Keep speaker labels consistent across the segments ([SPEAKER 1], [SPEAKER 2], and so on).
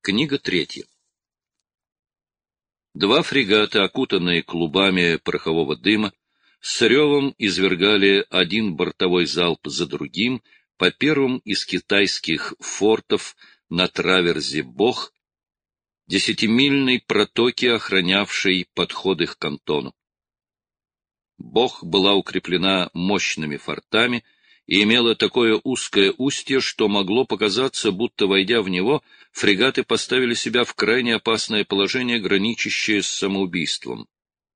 [SPEAKER 1] Книга третья. Два фрегата, окутанные клубами порохового дыма, с ревом извергали один бортовой залп за другим по первым из китайских фортов на траверзе Бох, 10-мильной протоке, охранявшей подходы к кантону. Бох была укреплена мощными фортами и имела такое узкое устье, что могло показаться, будто, войдя в него, фрегаты поставили себя в крайне опасное положение, граничащее с самоубийством.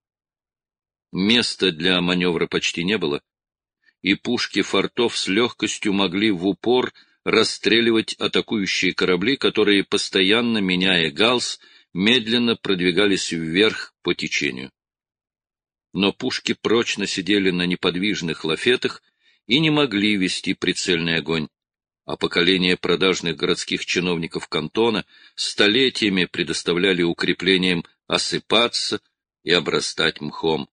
[SPEAKER 1] Места для маневра почти не было, и пушки фортов с легкостью могли в упор расстреливать атакующие корабли, которые, постоянно меняя галс, медленно продвигались вверх по течению. Но пушки прочно сидели на неподвижных лафетах и не могли вести прицельный огонь, а поколение продажных городских чиновников кантона столетиями предоставляли укреплениям осыпаться и обрастать мхом.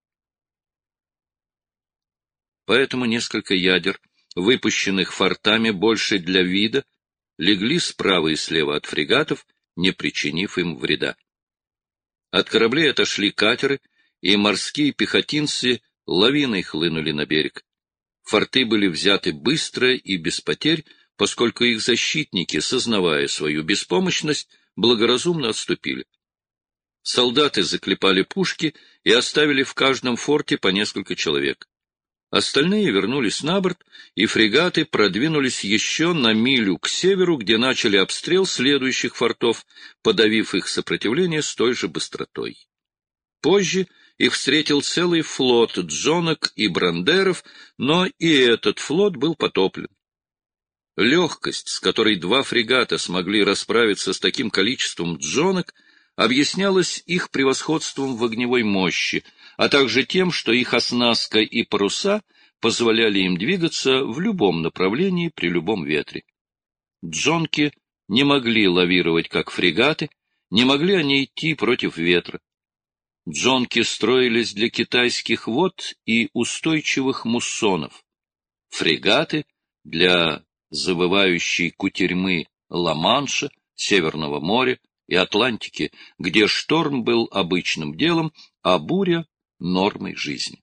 [SPEAKER 1] Поэтому несколько ядер, выпущенных фортами больше для вида, легли справа и слева от фрегатов, не причинив им вреда. От кораблей отошли катеры, и морские пехотинцы лавиной хлынули на берег. Форты были взяты быстро и без потерь, поскольку их защитники, сознавая свою беспомощность, благоразумно отступили. Солдаты заклепали пушки и оставили в каждом форте по несколько человек. Остальные вернулись на борт, и фрегаты продвинулись еще на милю к северу, где начали обстрел следующих фортов, подавив их сопротивление с той же быстротой. Позже их встретил целый флот джонок и брандеров, но и этот флот был потоплен. Легкость, с которой два фрегата смогли расправиться с таким количеством джонок, объяснялась их превосходством в огневой мощи, а также тем, что их оснастка и паруса позволяли им двигаться в любом направлении при любом ветре. Джонки не могли лавировать, как фрегаты, не могли они идти против ветра. Джонки строились для китайских вод и устойчивых муссонов, фрегаты — для завывающей кутерьмы Ла-Манша, Северного моря и Атлантики, где шторм был обычным делом, а буря — нормой жизни.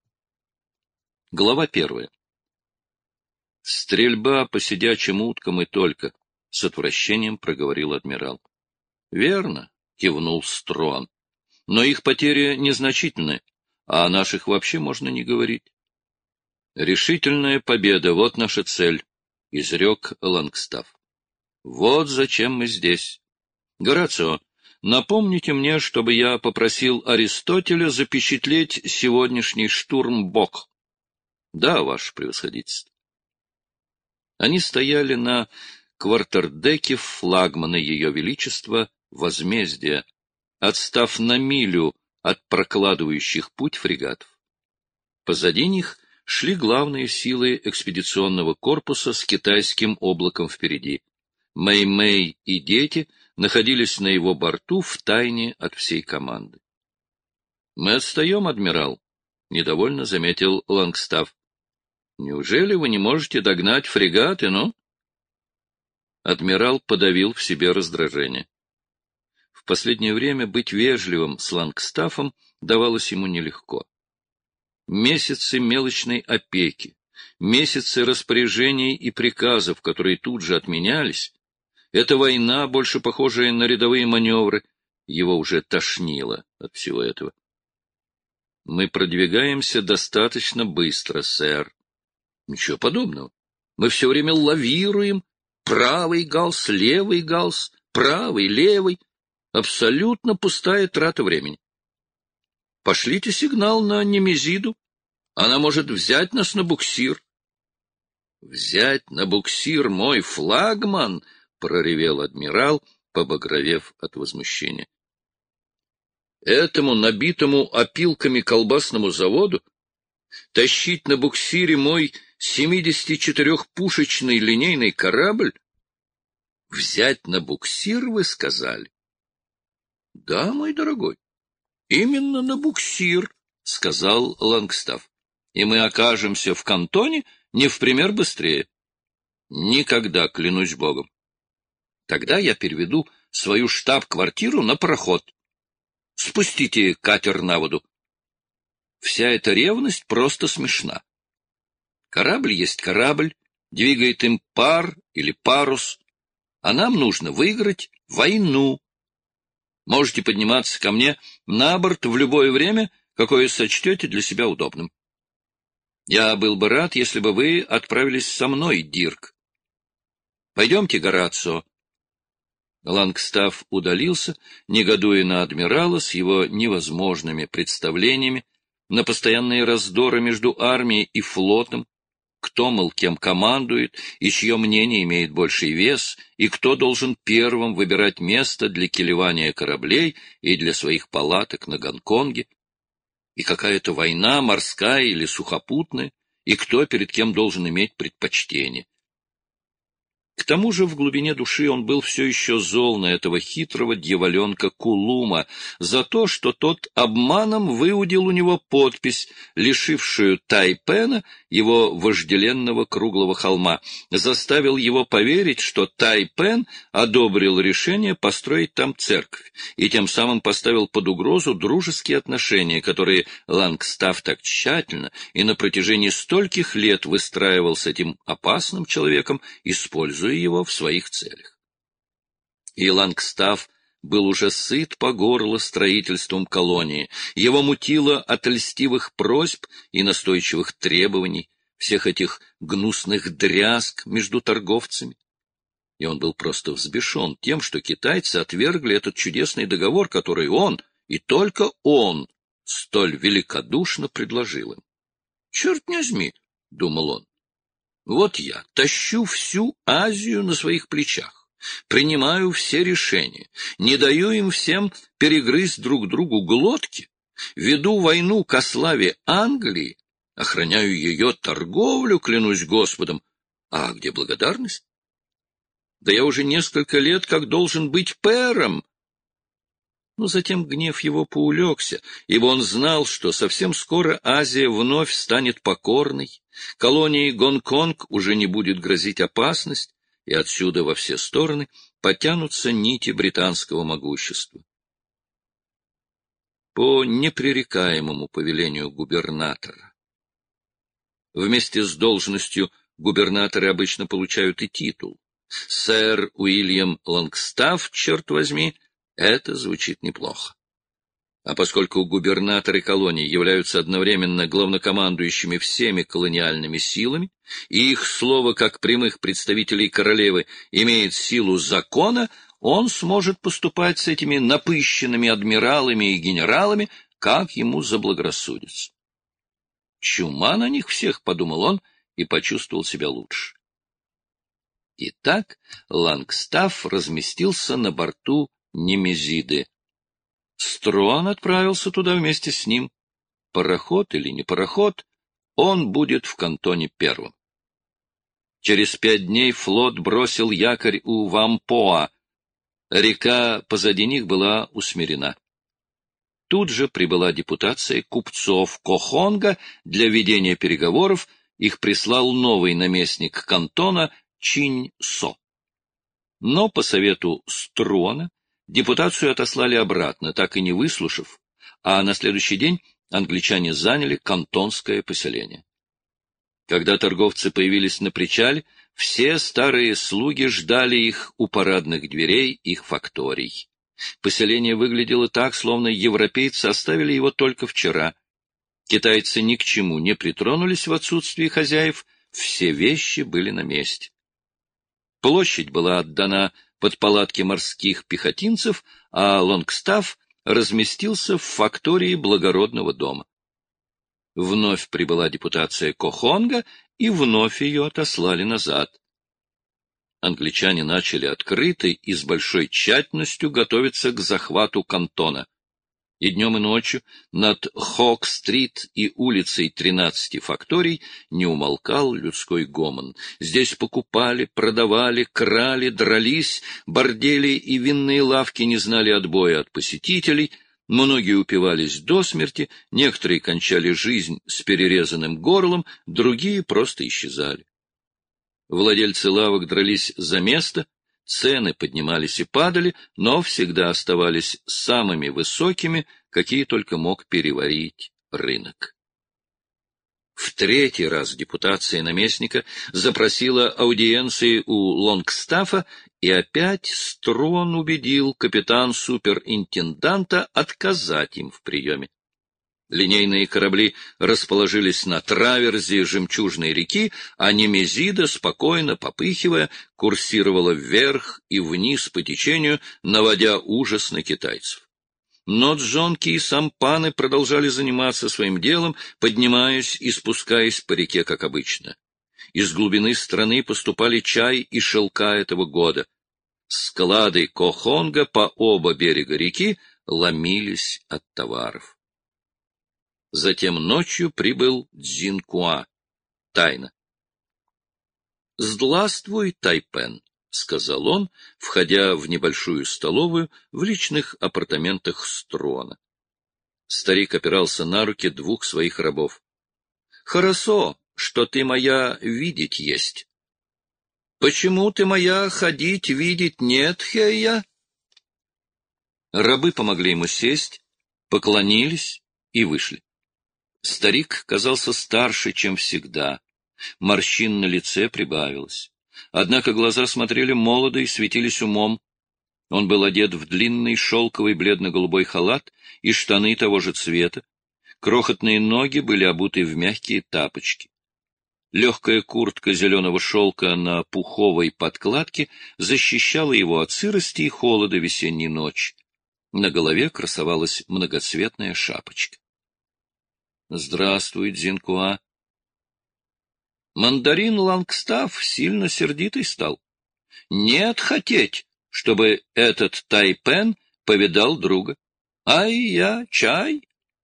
[SPEAKER 1] Глава 1. «Стрельба по сидячим уткам и только», — с отвращением проговорил адмирал. «Верно», — кивнул Строн. «Но их потери незначительны, а о наших вообще можно не говорить». «Решительная победа — вот наша цель», — изрек Лангстаф. «Вот зачем мы здесь. Горацио, напомните мне, чтобы я попросил Аристотеля запечатлеть сегодняшний штурм Бок». «Да, ваше превосходительство». Они стояли на квартердеке флагмана Ее Величества Возмездия, отстав на милю от прокладывающих путь фрегатов. Позади них шли главные силы экспедиционного корпуса с китайским облаком впереди. Мэй-Мэй и дети находились на его борту втайне от всей команды. — Мы отстаем, адмирал, — недовольно заметил Лангстаф. — Неужели вы не можете догнать фрегаты, ну? Адмирал подавил в себе раздражение. В последнее время быть вежливым с Лангстафом давалось ему нелегко. Месяцы мелочной опеки, месяцы распоряжений и приказов, которые тут же отменялись, эта война, больше похожая на рядовые маневры, его уже тошнило от всего этого. «Мы продвигаемся достаточно быстро, сэр». «Ничего подобного. Мы все время лавируем. Правый галс, левый галс, правый, левый. Абсолютно пустая трата времени. Пошлите сигнал на Немезиду. Она может взять нас на буксир». «Взять на буксир мой флагман?» — проревел адмирал, побагровев от возмущения. «Этому набитому опилками колбасному заводу тащить на буксире мой 74-пушечный линейный корабль? Взять на буксир, вы сказали?» «Да, мой дорогой, именно на буксир», — сказал Лангстаф. «И мы окажемся в Кантоне не в пример быстрее». «Никогда, клянусь Богом». Тогда я переведу свою штаб-квартиру на пароход. Спустите катер на воду. Вся эта ревность просто смешна. Корабль есть корабль, двигает им пар или парус, а нам нужно выиграть войну. Можете подниматься ко мне на борт в любое время, какое сочтете для себя удобным. Я был бы рад, если бы вы отправились со мной, Дирк. Пойдемте, Горацио. Лангстаф удалился, негодуя на адмирала с его невозможными представлениями, на постоянные раздоры между армией и флотом, кто, мол, кем командует, и чье мнение имеет больший вес, и кто должен первым выбирать место для килевания кораблей и для своих палаток на Гонконге, и какая-то война, морская или сухопутная, и кто перед кем должен иметь предпочтение. К тому же в глубине души он был все еще зол на этого хитрого дьяволенка Кулума за то, что тот обманом выудил у него подпись, лишившую Тайпена его вожделенного круглого холма, заставил его поверить, что Тайпен одобрил решение построить там церковь и тем самым поставил под угрозу дружеские отношения, которые Лангстаф так тщательно и на протяжении стольких лет выстраивал с этим опасным человеком, используя его в своих целях. И Лангстаф был уже сыт по горло строительством колонии, его мутило от льстивых просьб и настойчивых требований, всех этих гнусных дрязг между торговцами. И он был просто взбешен тем, что китайцы отвергли этот чудесный договор, который он, и только он, столь великодушно предложил им. «Черт не возьми», — думал он, вот я тащу всю Азию на своих плечах, принимаю все решения, не даю им всем перегрызть друг другу глотки, веду войну ко славе Англии, охраняю ее торговлю, клянусь Господом. А где благодарность? Да я уже несколько лет как должен быть пэром. Но затем гнев его поулегся, ибо он знал, что совсем скоро Азия вновь станет покорной, колонии Гонконг уже не будет грозить опасность, и отсюда во все стороны потянутся нити британского могущества. По непререкаемому повелению губернатора. Вместе с должностью губернаторы обычно получают и титул. Сэр Уильям Лангстаф, черт возьми, это звучит неплохо. А поскольку губернаторы колоний являются одновременно главнокомандующими всеми колониальными силами, и их слово, как прямых представителей королевы, имеет силу закона, он сможет поступать с этими напыщенными адмиралами и генералами, как ему заблагорассудится. «Чума на них всех», — подумал он, и почувствовал себя лучше. Итак, Лангстаф разместился на борту Немезиды. Струан отправился туда вместе с ним. Пароход или не пароход, он будет в Кантоне первым. Через 5 дней флот бросил якорь у Вампоа. Река позади них была усмирена. Тут же прибыла депутация купцов Кохонга для ведения переговоров, их прислал новый наместник Кантона Чинь-Со. Но по совету Струана депутацию отослали обратно, так и не выслушав, а на следующий день англичане заняли кантонское поселение. Когда торговцы появились на причале, все старые слуги ждали их у парадных дверей их факторий. Поселение выглядело так, словно европейцы оставили его только вчера. Китайцы ни к чему не притронулись в отсутствии хозяев, все вещи были на месте. Площадь была отдана под палатки морских пехотинцев, а Лонгстаф разместился в фактории благородного дома. Вновь прибыла депутация Кохонга, и вновь ее отослали назад. Англичане начали открыто и с большой тщательностью готовиться к захвату Кантона. И днем и ночью над Хок-стрит и улицей 13 факторий не умолкал людской гомон. Здесь покупали, продавали, крали, дрались, бордели и винные лавки не знали отбоя от посетителей, многие упивались до смерти, некоторые кончали жизнь с перерезанным горлом, другие просто исчезали. Владельцы лавок дрались за место, Цены поднимались и падали, но всегда оставались самыми высокими, какие только мог переварить рынок. В третий раз депутация наместника запросила аудиенции у Лонгстаффа, и опять Строн убедил капитан-суперинтенданта отказать им в приеме. Линейные корабли расположились на траверзе Жемчужной реки, а Немезида, спокойно попыхивая, курсировала вверх и вниз по течению, наводя ужас на китайцев. Но джонки и сампаны продолжали заниматься своим делом, поднимаясь и спускаясь по реке, как обычно. Из глубины страны поступали чай и шелка этого года. Склады Кохонга по оба берега реки ломились от товаров. Затем ночью прибыл Цзинкуа. Тайно. «Здравствуй, Тайпен», — сказал он, входя в небольшую столовую в личных апартаментах Строна. Старик опирался на руки двух своих рабов. «Хорошо, что ты моя видеть есть. Почему ты моя ходить видеть нет, Хея?» Рабы помогли ему сесть, поклонились и вышли. Старик казался старше, чем всегда. Морщин на лице прибавилось. Однако глаза смотрели молодо и светились умом. Он был одет в длинный шелковый бледно-голубой халат и штаны того же цвета. Крохотные ноги были обуты в мягкие тапочки. Легкая куртка зеленого шелка на пуховой подкладке защищала его от сырости и холода весенней ночи. На голове красовалась многоцветная шапочка. «Здравствуй, Цзинкуа». Мандарин Лонгстафф сильно сердитый стал. Нет хотеть, чтобы этот Тайпен повидал друга. Ай я, чай.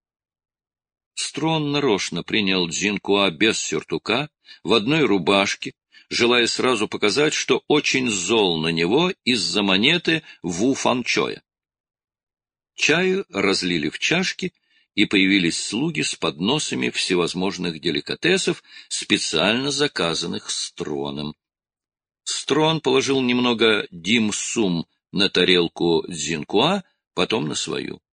[SPEAKER 1] Строн нарочно принял Цзинкуа без сюртука, в одной рубашке, желая сразу показать, что очень зол на него из-за монеты Ву Фанчоя. Чаю разлили в чашки, и появились слуги с подносами всевозможных деликатесов, специально заказанных Строном. Строн положил немного дим-сум на тарелку Цзинкуа, потом на свою.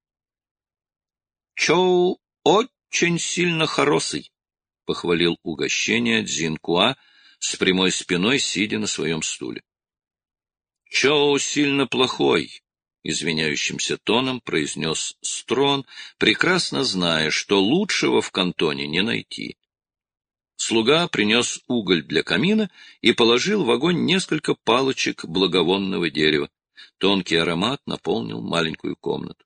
[SPEAKER 1] — Чоу очень сильно хороший, — похвалил угощение Цзинкуа с прямой спиной, сидя на своем стуле. — Чоу сильно плохой, — извиняющимся тоном произнес Строн, прекрасно зная, что лучшего в кантоне не найти. Слуга принес уголь для камина и положил в огонь несколько палочек благовонного дерева. Тонкий аромат наполнил маленькую комнату.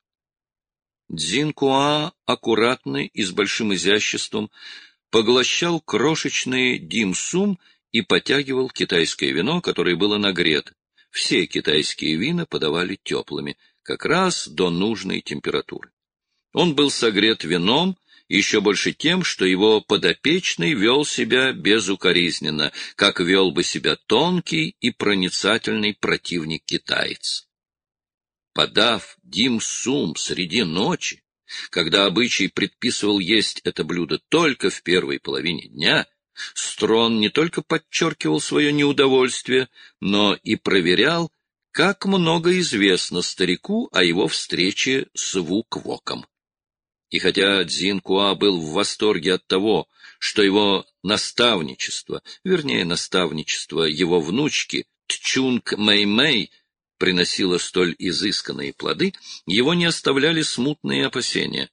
[SPEAKER 1] Цзинкуа аккуратно и с большим изяществом поглощал крошечный дим-сум и потягивал китайское вино, которое было нагрето. Все китайские вина подавали теплыми, как раз до нужной температуры. Он был согрет вином, еще больше тем, что его подопечный вел себя безукоризненно, как вел бы себя тонкий и проницательный противник-китаец. Подав дим-сум среди ночи, когда обычай предписывал есть это блюдо только в первой половине дня, Строн не только подчеркивал свое неудовольствие, но и проверял, как много известно старику о его встрече с Ву-Квоком. И хотя Цзинкуа был в восторге от того, что его наставничество, вернее, наставничество его внучки Тчунг Мэй-Мэй приносило столь изысканные плоды, его не оставляли смутные опасения.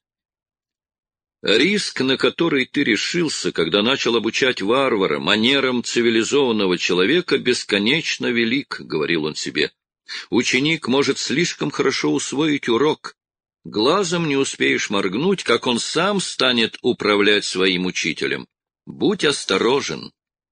[SPEAKER 1] «Риск, на который ты решился, когда начал обучать варвара манерам цивилизованного человека, бесконечно велик», — говорил он себе. «Ученик может слишком хорошо усвоить урок. Глазом не успеешь моргнуть, как он сам станет управлять своим учителем. Будь осторожен».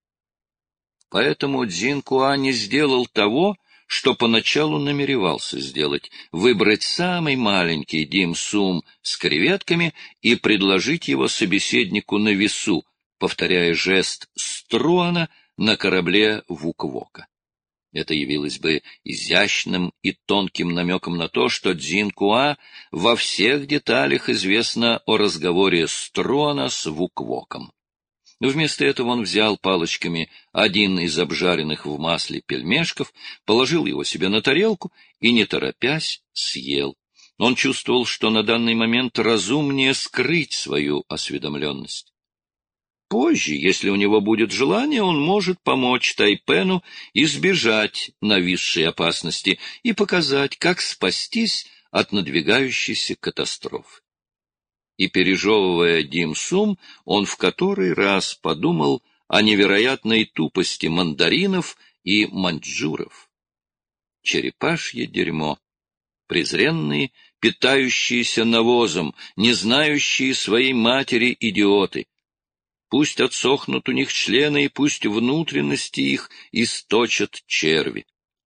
[SPEAKER 1] Поэтому Цзинкуа не сделал того, что поначалу намеревался сделать — выбрать самый маленький дим-сум с креветками и предложить его собеседнику на весу, повторяя жест Струана на корабле Вук-Вока. Это явилось бы изящным и тонким намеком на то, что Цзинкуа во всех деталях известно о разговоре Струана с Вук-Воком. Вместо этого он взял палочками один из обжаренных в масле пельмешков, положил его себе на тарелку и, не торопясь, съел. Он чувствовал, что на данный момент разумнее скрыть свою осведомленность. Позже, если у него будет желание, он может помочь Тайпену избежать нависшей опасности и показать, как спастись от надвигающейся катастрофы. И, пережевывая дим-сум, он в который раз подумал о невероятной тупости мандаринов и маньчжуров. Черепашье дерьмо, презренные, питающиеся навозом, не знающие своей матери идиоты. Пусть отсохнут у них члены, и пусть внутренности их источат черви.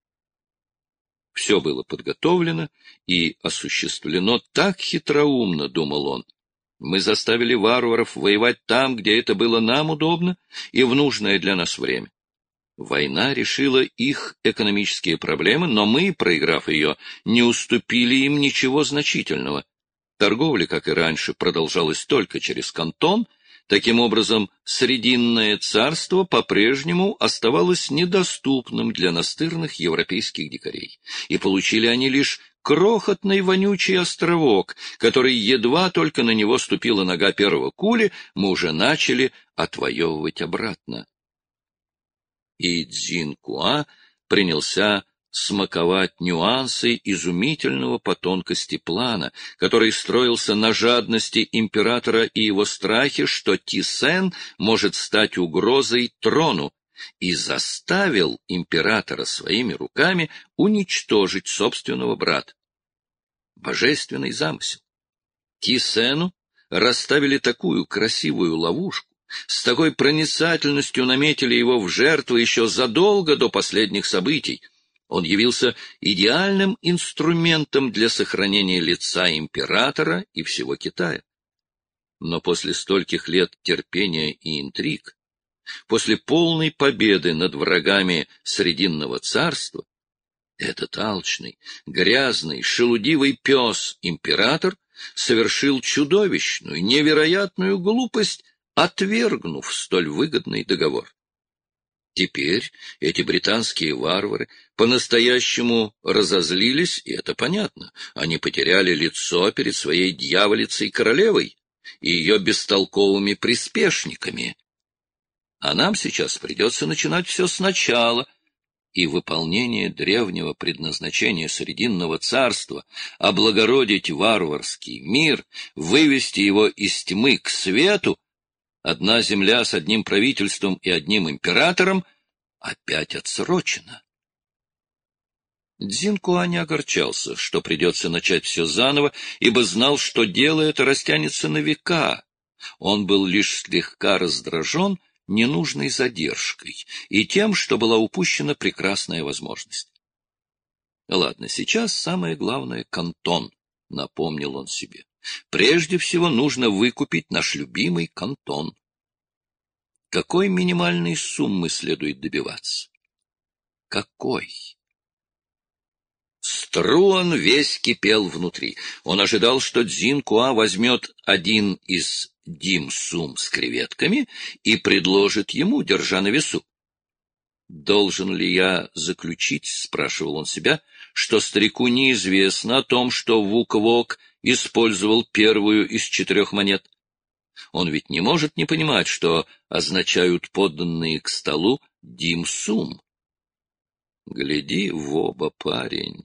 [SPEAKER 1] Все было подготовлено и осуществлено так хитроумно, думал он. Мы заставили варваров воевать там, где это было нам удобно и в нужное для нас время. Война решила их экономические проблемы, но мы, проиграв ее, не уступили им ничего значительного. Торговля, как и раньше, продолжалась только через Кантон. Таким образом, Срединное царство по-прежнему оставалось недоступным для настырных европейских дикарей, и получили они лишь крохотный вонючий островок, который едва только на него ступила нога первого кули, мы уже начали отвоевывать обратно. И Цзинь-Куа принялся смаковать нюансы изумительного по тонкости плана, который строился на жадности императора и его страхе, что Ти-Сен может стать угрозой трону, и заставил императора своими руками уничтожить собственного брата. Божественный замысел. Ти-Сену расставили такую красивую ловушку, с такой проницательностью наметили его в жертву еще задолго до последних событий. Он явился идеальным инструментом для сохранения лица императора и всего Китая. Но после стольких лет терпения и интриг, после полной победы над врагами Срединного царства, этот алчный, грязный, шелудивый пес-император совершил чудовищную, невероятную глупость, отвергнув столь выгодный договор. Теперь эти британские варвары по-настоящему разозлились, и это понятно. Они потеряли лицо перед своей дьяволицей-королевой и ее бестолковыми приспешниками. А нам сейчас придется начинать все сначала, и выполнение древнего предназначения Срединного царства — облагородить варварский мир, вывести его из тьмы к свету, одна земля с одним правительством и одним императором, опять отсрочена. Цзинь-Куа не огорчался, что придется начать все заново, ибо знал, что дело это растянется на века. Он был лишь слегка раздражен ненужной задержкой и тем, что была упущена прекрасная возможность. Ладно, сейчас самое главное — Кантон, — напомнил он себе. Прежде всего нужно выкупить наш любимый Кантон. Какой минимальной суммы следует добиваться? Какой? Струан весь кипел внутри. Он ожидал, что Цзинь-Куа возьмет один из дим-сум с креветками и предложит ему, держа на весу. «Должен ли я заключить, — спрашивал он себя, — что старику неизвестно о том, что Вук-Вок использовал первую из 4 монет? Он ведь не может не понимать, что означают подданные к столу дим-сум. Гляди в оба, парень.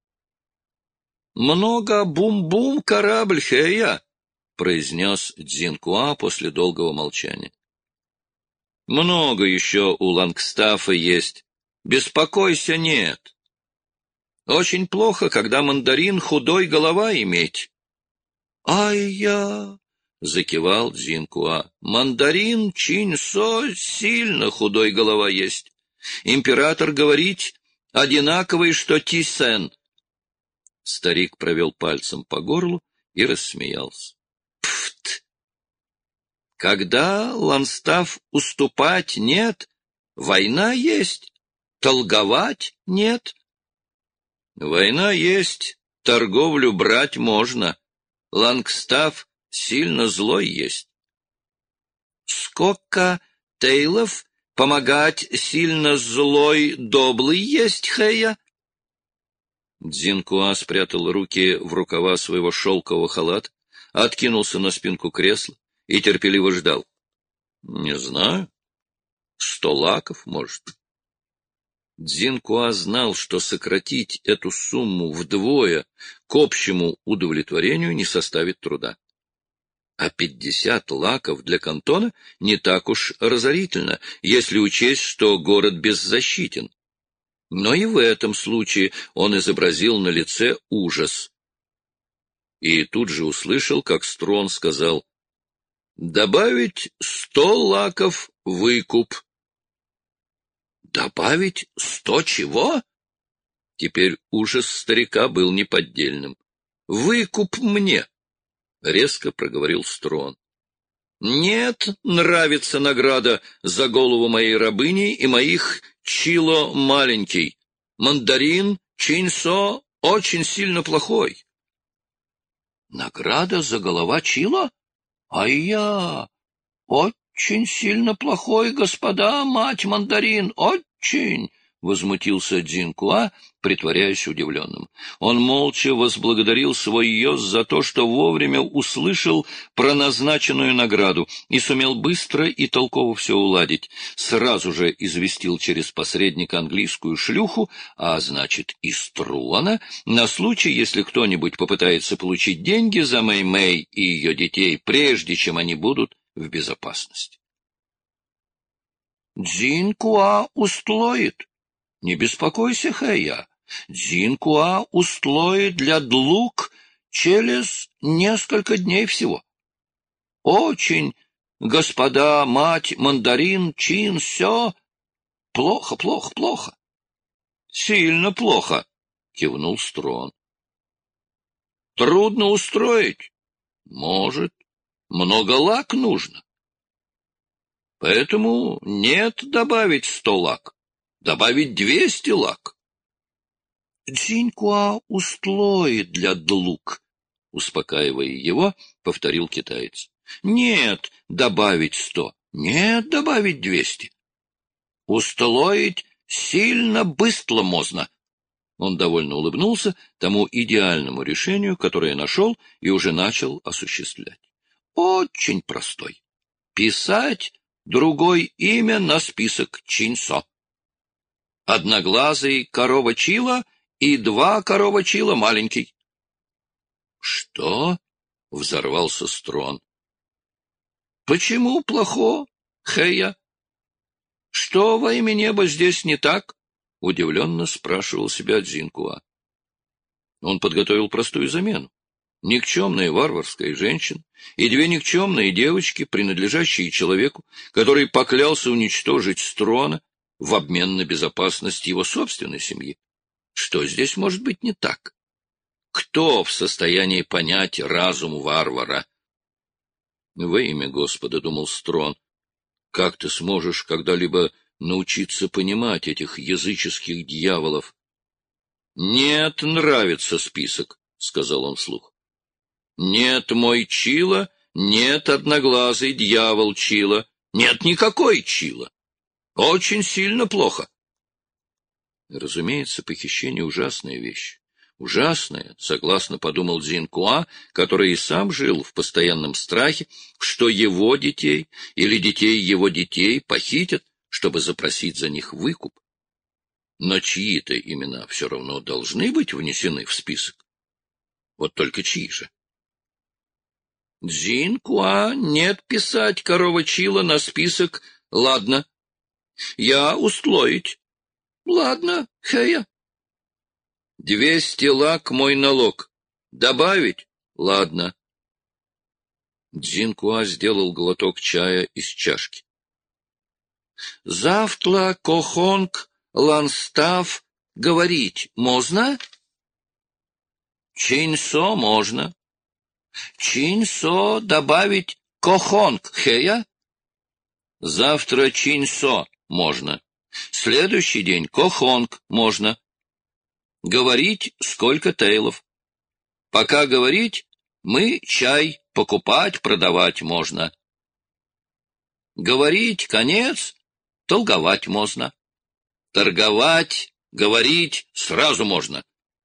[SPEAKER 1] «Много бум-бум корабль, Хэя!» — произнес Цзинь-Куа после долгого молчания. «Много еще у Лангстафа есть. Беспокойся, нет. Очень плохо, когда мандарин худой голова иметь». «Ай-я!» — закивал Цзинь-Куа. «Мандарин Чинь-Со сильно худой голова есть. Император говорит одинаковый, что Ти-Сен». Старик провел пальцем по горлу и рассмеялся. «Пфт! Когда Ланстаф уступать нет, война есть, торговать нет». «Война есть, торговлю брать можно. Лангстаф сильно злой есть». Сколько тейлов помогать сильно злой доблый есть, Хэя? Дзинкуа спрятал руки в рукава своего шелкового халата, откинулся на спинку кресла и терпеливо ждал. — Не знаю. 100 лаков, может. Дзинкуа знал, что сократить эту сумму вдвое к общему удовлетворению не составит труда. А 50 лаков для кантона не так уж разорительно, если учесть, что город беззащитен. Но и в этом случае он изобразил на лице ужас. И тут же услышал, как Строн сказал: «Добавить 100 лаков выкуп». «Добавить 100 чего?» Теперь ужас старика был неподдельным. «Выкуп мне», — резко проговорил Строн. «Нет, нравится награда за голову моей рабыни и моих чило маленький. Мандарин, чинсо очень сильно плохой». «Награда за голова чило? Ай-я! Очень сильно плохой, господа, мать мандарин, очень!» — возмутился Дзинкуа, притворяясь удивленным. Он молча возблагодарил свой йос за то, что вовремя услышал про назначенную награду и сумел быстро и толково все уладить. Сразу же известил через посредника английскую шлюху, а значит и Струана, на случай, если кто-нибудь попытается получить деньги за Мэй-Мэй и ее детей, прежде чем они будут в безопасности. «Дзинкуа устлоит. Не беспокойся, Хэя. Дзинкуа устлоит для длук через несколько дней всего. Очень, господа, мать, мандарин, чин, все. Плохо, плохо, плохо». «Сильно плохо», — кивнул Строн. «Трудно устроить? Может. Много лак нужно. Поэтому нет добавить 100 лак. Добавить 200 лак». «Дзинькуа устлоит для длук», — успокаивая его, повторил китаец. «Нет добавить 100, нет добавить 200. Устлоить сильно быстро можно». Он довольно улыбнулся тому идеальному решению, которое нашел и уже начал осуществлять. «Очень простой. Писать другое имя на список чинсо. Одноглазый корова чила и 2 корова чила маленький». «Что?» — взорвался Строн. «Почему плохо, Хэя? Что во имя неба здесь не так?» — удивленно спрашивал себя Дзинкуа. Он подготовил простую замену. Никчемная варварская женщина и 2 никчемные девочки, принадлежащие человеку, который поклялся уничтожить Строна в обмен на безопасность его собственной семьи. Что здесь может быть не так? Кто в состоянии понять разум варвара? «Во имя Господа, — думал Строн, — как ты сможешь когда-либо научиться понимать этих языческих дьяволов?» «Нет, нравится список, — сказал он вслух. Нет, мой Чила, нет, одноглазый дьявол Чила, нет никакой Чила. Очень сильно плохо». Разумеется, похищение — ужасная вещь. Ужасная, согласно подумал Дзинкуа, который и сам жил в постоянном страхе, что его детей или детей его детей похитят, чтобы запросить за них выкуп. Но чьи-то имена все равно должны быть внесены в список. Вот только чьи же? Дзинкуа нет писать корова чила на список. Ладно. Я устлоить. Ладно, Хэя. 200 лак мой налог. Добавить? Ладно. Дзинкуа сделал глоток чая из чашки. Завтра Кохонг Ланстав говорить можно? Чинсо можно. Чинсо добавить Кохонг, Хэя? Завтра Чинсо можно. Следующий день Кохонг можно. Говорить сколько тейлов. Пока говорить, мы чай покупать, продавать можно. Говорить — конец, толговать можно. Торговать, говорить сразу можно.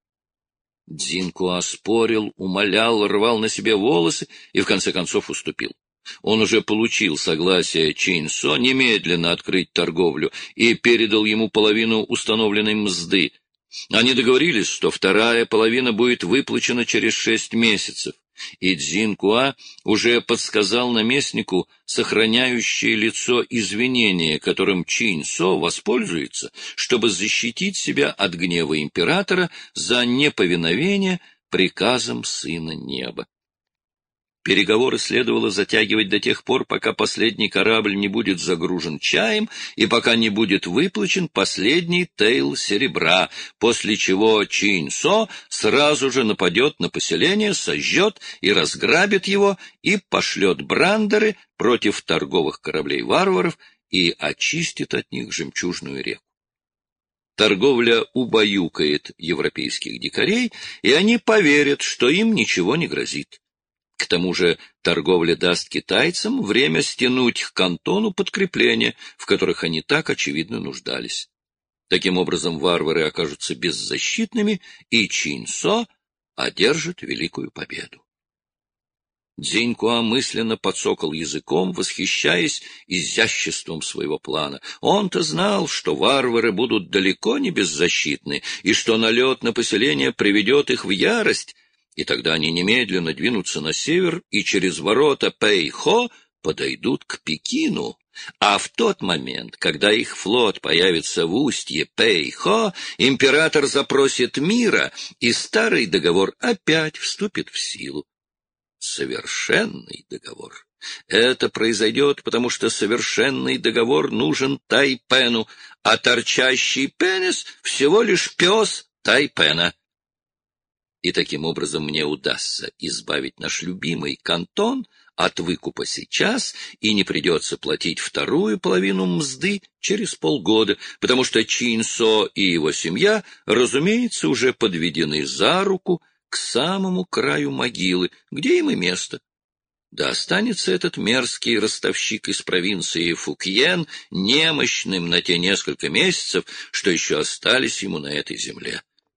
[SPEAKER 1] Дзинкуа спорил, умолял, рвал на себе волосы и в конце концов уступил. Он уже получил согласие Чинь-Со немедленно открыть торговлю и передал ему половину установленной мзды. Они договорились, что вторая половина будет выплачена через 6 месяцев, и Дзинкуа уже подсказал наместнику сохраняющее лицо извинение, которым Чинь-Со воспользуется, чтобы защитить себя от гнева императора за неповиновение приказам Сына Неба. Переговоры следовало затягивать до тех пор, пока последний корабль не будет загружен чаем и пока не будет выплачен последний тейл серебра, после чего Чинь-Со сразу же нападет на поселение, сожжет и разграбит его и пошлет брандеры против торговых кораблей варваров и очистит от них жемчужную реку. Торговля убаюкает европейских дикарей, и они поверят, что им ничего не грозит. К тому же торговля даст китайцам время стянуть к Кантону подкрепления, в которых они так очевидно нуждались. Таким образом, варвары окажутся беззащитными, и Чинь-Со одержит великую победу. Дзинькуа мысленно подсокал языком, восхищаясь изяществом своего плана. Он-то знал, что варвары будут далеко не беззащитны, и что налет на поселение приведет их в ярость, и тогда они немедленно двинутся на север и через ворота Пэйхо подойдут к Пекину. А в тот момент, когда их флот появится в устье Пэйхо, император запросит мира, и старый договор опять вступит в силу. Совершенный договор. Это произойдет, потому что совершенный договор нужен Тайпену, а торчащий пенис всего лишь пес Тайпена. И таким образом мне удастся избавить наш любимый Кантон от выкупа сейчас, и не придется платить вторую половину мзды через полгода, потому что Чинь-Со и его семья, разумеется, уже подведены за руку к самому краю могилы, где им и место. Да останется этот мерзкий ростовщик из провинции Фукьен немощным на те несколько месяцев, что еще остались ему на этой земле.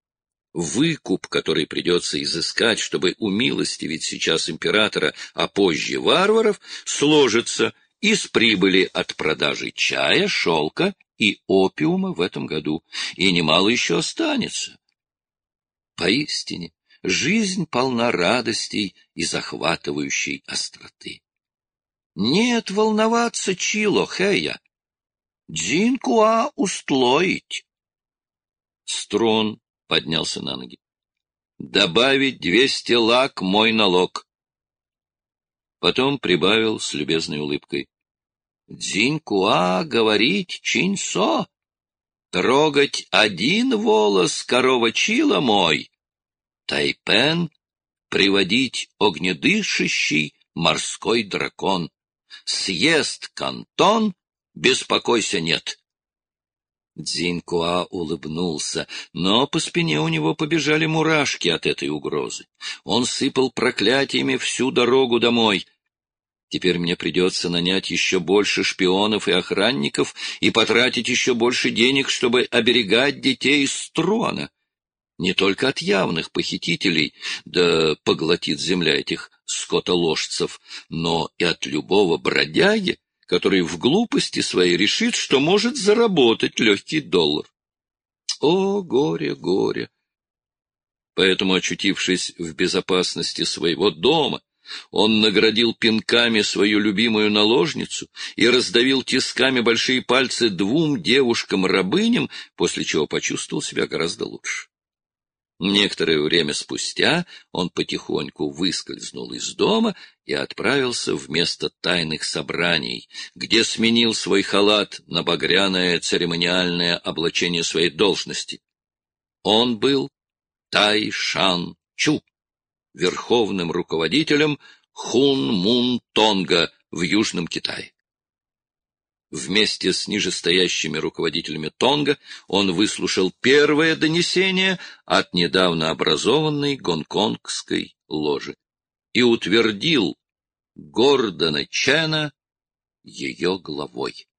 [SPEAKER 1] Выкуп, который придется изыскать, чтобы умилостивить сейчас императора, а позже варваров, сложится из прибыли от продажи чая, шелка и опиума в этом году, и немало еще останется. Поистине, жизнь полна радостей и захватывающей остроты. Нет волноваться, Чило, Хэя. Дзинкуа устлоить. Строн поднялся на ноги. «Добавить 200 лак мой налог». Потом прибавил с любезной улыбкой. «Дзинькуа говорить Чинь-Со, трогать один волос корова Чила мой, Тайпен приводить огнедышащий морской дракон, съест Кантон, беспокойся нет». Дзинькуа улыбнулся, но по спине у него побежали мурашки от этой угрозы. Он сыпал проклятиями всю дорогу домой. Теперь мне придется нанять еще больше шпионов и охранников и потратить еще больше денег, чтобы оберегать детей из трона. Не только от явных похитителей, да поглотит земля этих скотоложцев, но и от любого бродяги, который в глупости своей решит, что может заработать легкий доллар. О, горе, горе! Поэтому, очутившись в безопасности своего дома, он наградил пинками свою любимую наложницу и раздавил тисками большие пальцы 2 девушкам-рабыням, после чего почувствовал себя гораздо лучше. Некоторое время спустя он потихоньку выскользнул из дома и отправился в место тайных собраний, где сменил свой халат на багряное церемониальное облачение своей должности. Он был Тай-Шан-Чу, верховным руководителем Хун-Мун-Тонга в Южном Китае. Вместе с нижестоящими руководителями Тонга он выслушал первое донесение от недавно образованной гонконгской ложи и утвердил Гордона Чена ее головой.